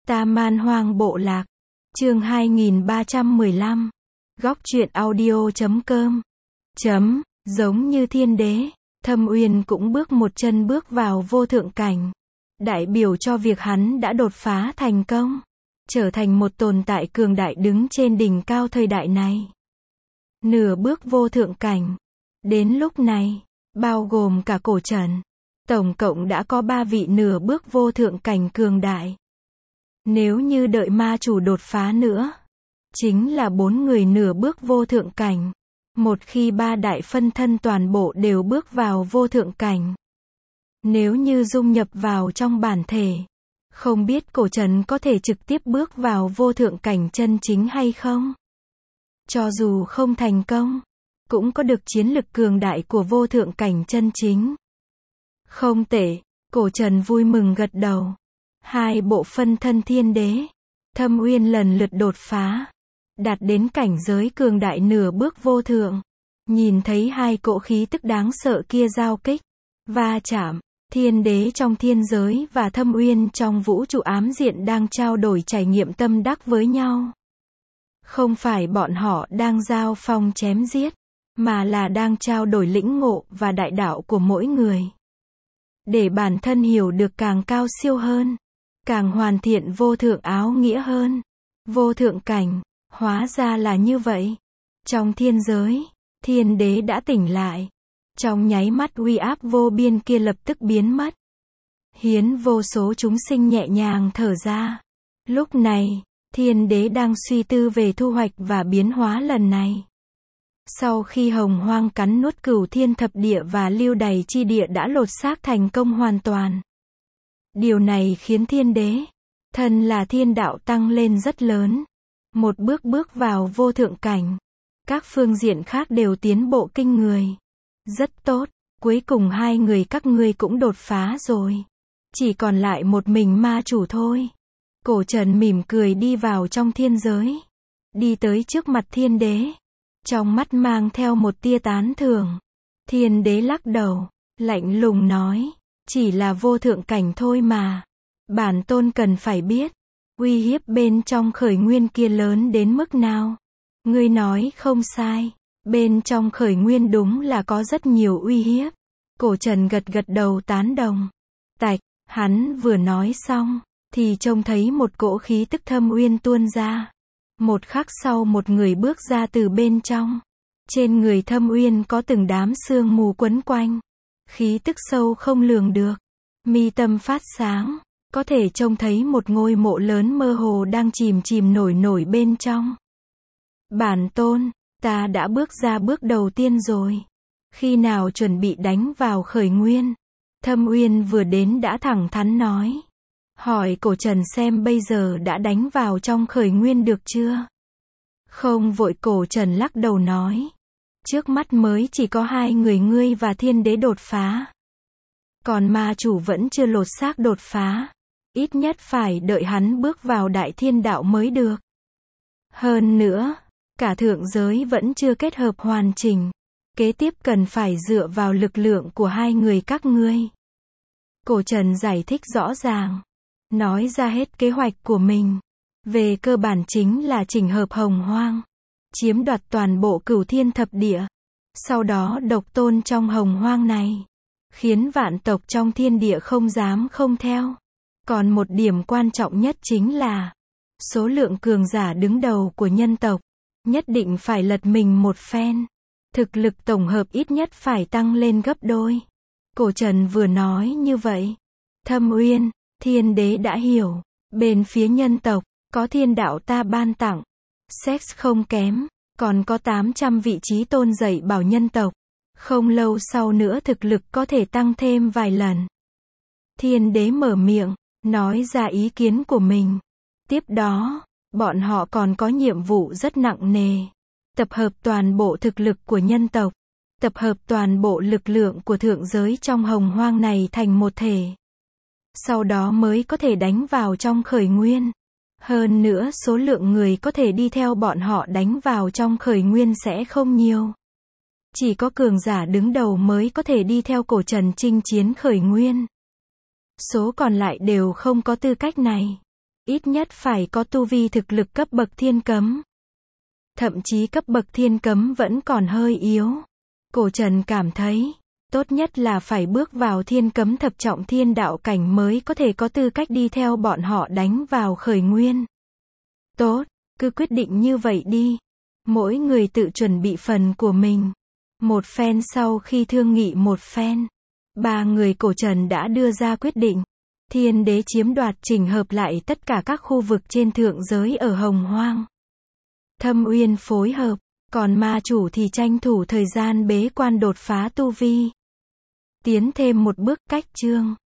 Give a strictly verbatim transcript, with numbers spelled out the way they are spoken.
Ta Man Hoang Bộ Lạc. Chương hai nghìn ba trăm mười lăm. Góc truyện audio chấm com. Chấm, giống như thiên đế, Thâm Uyên cũng bước một chân bước vào vô thượng cảnh. Đại biểu cho việc hắn đã đột phá thành công, trở thành một tồn tại cường đại đứng trên đỉnh cao thời đại này. Nửa bước vô thượng cảnh. Đến lúc này, bao gồm cả Cổ Trần, tổng cộng đã có ba vị nửa bước vô thượng cảnh cường đại. Nếu như đợi ma chủ đột phá nữa, chính là bốn người nửa bước vô thượng cảnh. Một khi ba đại phân thân toàn bộ đều bước vào vô thượng cảnh, nếu như dung nhập vào trong bản thể, không biết Cổ Trần có thể trực tiếp bước vào vô thượng cảnh chân chính hay không? Cho dù không thành công, cũng có được chiến lực cường đại của vô thượng cảnh chân chính. Không tệ, Cổ Trần vui mừng gật đầu. Hai bộ phân thân thiên đế, Thâm Uyên lần lượt đột phá, đạt đến cảnh giới cường đại nửa bước vô thượng. Nhìn thấy hai cỗ khí tức đáng sợ kia giao kích, va chạm, thiên đế trong thiên giới và Thâm Uyên trong vũ trụ ám diện đang trao đổi trải nghiệm tâm đắc với nhau. Không phải bọn họ đang giao phong chém giết, mà là đang trao đổi lĩnh ngộ và đại đạo của mỗi người. Để bản thân hiểu được càng cao siêu hơn, càng hoàn thiện vô thượng áo nghĩa hơn. Vô thượng cảnh, hóa ra là như vậy. Trong thiên giới, thiên đế đã tỉnh lại. Trong nháy mắt uy áp vô biên kia lập tức biến mất. Hiến vô số chúng sinh nhẹ nhàng thở ra. Lúc này, thiên đế đang suy tư về thu hoạch và biến hóa lần này. Sau khi hồng hoang cắn nuốt cửu thiên thập địa và lưu đày chi địa đã lột xác thành công hoàn toàn. Điều này khiến thiên đế, thân là thiên đạo tăng lên rất lớn. Một bước bước vào vô thượng cảnh. Các phương diện khác đều tiến bộ kinh người. Rất tốt, cuối cùng hai người các ngươi cũng đột phá rồi. Chỉ còn lại một mình ma chủ thôi. Cổ Trần mỉm cười đi vào trong thiên giới. Đi tới trước mặt thiên đế. Trong mắt mang theo một tia tán thưởng. Thiên đế lắc đầu, lạnh lùng nói, chỉ là vô thượng cảnh thôi mà. Bản tôn cần phải biết, uy hiếp bên trong khởi nguyên kia lớn đến mức nào. Ngươi nói không sai, bên trong khởi nguyên đúng là có rất nhiều uy hiếp. Cổ Trần gật gật đầu tán đồng. Tạch, hắn vừa nói xong, thì trông thấy một cỗ khí tức Thâm Uyên tuôn ra. Một khắc sau một người bước ra từ bên trong. Trên người Thâm Uyên có từng đám sương mù quấn quanh. Khí tức sâu không lường được. Mi tâm phát sáng, có thể trông thấy một ngôi mộ lớn mơ hồ đang chìm chìm nổi nổi bên trong. Bản tôn, ta đã bước ra bước đầu tiên rồi. Khi nào chuẩn bị đánh vào khởi nguyên? Thâm Uyên vừa đến đã thẳng thắn nói. Hỏi Cổ Trần xem bây giờ đã đánh vào trong khởi nguyên được chưa? Không vội, Cổ Trần lắc đầu nói. Trước mắt mới chỉ có hai người ngươi và thiên đế đột phá. Còn ma chủ vẫn chưa lột xác đột phá. Ít nhất phải đợi hắn bước vào đại thiên đạo mới được. Hơn nữa, cả thượng giới vẫn chưa kết hợp hoàn chỉnh. Kế tiếp cần phải dựa vào lực lượng của hai người các ngươi. Cổ Trần giải thích rõ ràng. Nói ra hết kế hoạch của mình. Về cơ bản chính là chỉnh hợp hồng hoang. Chiếm đoạt toàn bộ cửu thiên thập địa. Sau đó độc tôn trong hồng hoang này. Khiến vạn tộc trong thiên địa không dám không theo. Còn một điểm quan trọng nhất chính là số lượng cường giả đứng đầu của nhân tộc. Nhất định phải lật mình một phen. Thực lực tổng hợp ít nhất phải tăng lên gấp đôi. Cổ Trần vừa nói như vậy. Thâm Uyên, thiên đế đã hiểu. Bên phía nhân tộc, có thiên đạo ta ban tặng. Sex không kém, còn có tám trăm vị trí tôn dạy bảo nhân tộc. Không lâu sau nữa thực lực có thể tăng thêm vài lần. Thiên đế mở miệng, nói ra ý kiến của mình. Tiếp đó, bọn họ còn có nhiệm vụ rất nặng nề. Tập hợp toàn bộ thực lực của nhân tộc. Tập hợp toàn bộ lực lượng của thượng giới trong hồng hoang này thành một thể. Sau đó mới có thể đánh vào trong khởi nguyên. Hơn nữa số lượng người có thể đi theo bọn họ đánh vào trong khởi nguyên sẽ không nhiều. Chỉ có cường giả đứng đầu mới có thể đi theo Cổ Trần chinh chiến khởi nguyên. Số còn lại đều không có tư cách này. ít nhất phải có tu vi thực lực cấp bậc thiên cấm. Thậm chí cấp bậc thiên cấm vẫn còn hơi yếu. Cổ Trần cảm thấy, tốt nhất là phải bước vào thiên cấm thập trọng thiên đạo cảnh mới có thể có tư cách đi theo bọn họ đánh vào khởi nguyên. Tốt, cứ quyết định như vậy đi. Mỗi người tự chuẩn bị phần của mình. Một phen sau khi thương nghị một phen, ba người Cổ Trần đã đưa ra quyết định. Thiên đế chiếm đoạt chỉnh hợp lại tất cả các khu vực trên thượng giới ở Hồng Hoang. Thâm Uyên phối hợp, còn ma chủ thì tranh thủ thời gian bế quan đột phá tu vi. Tiến thêm một bước cách chương.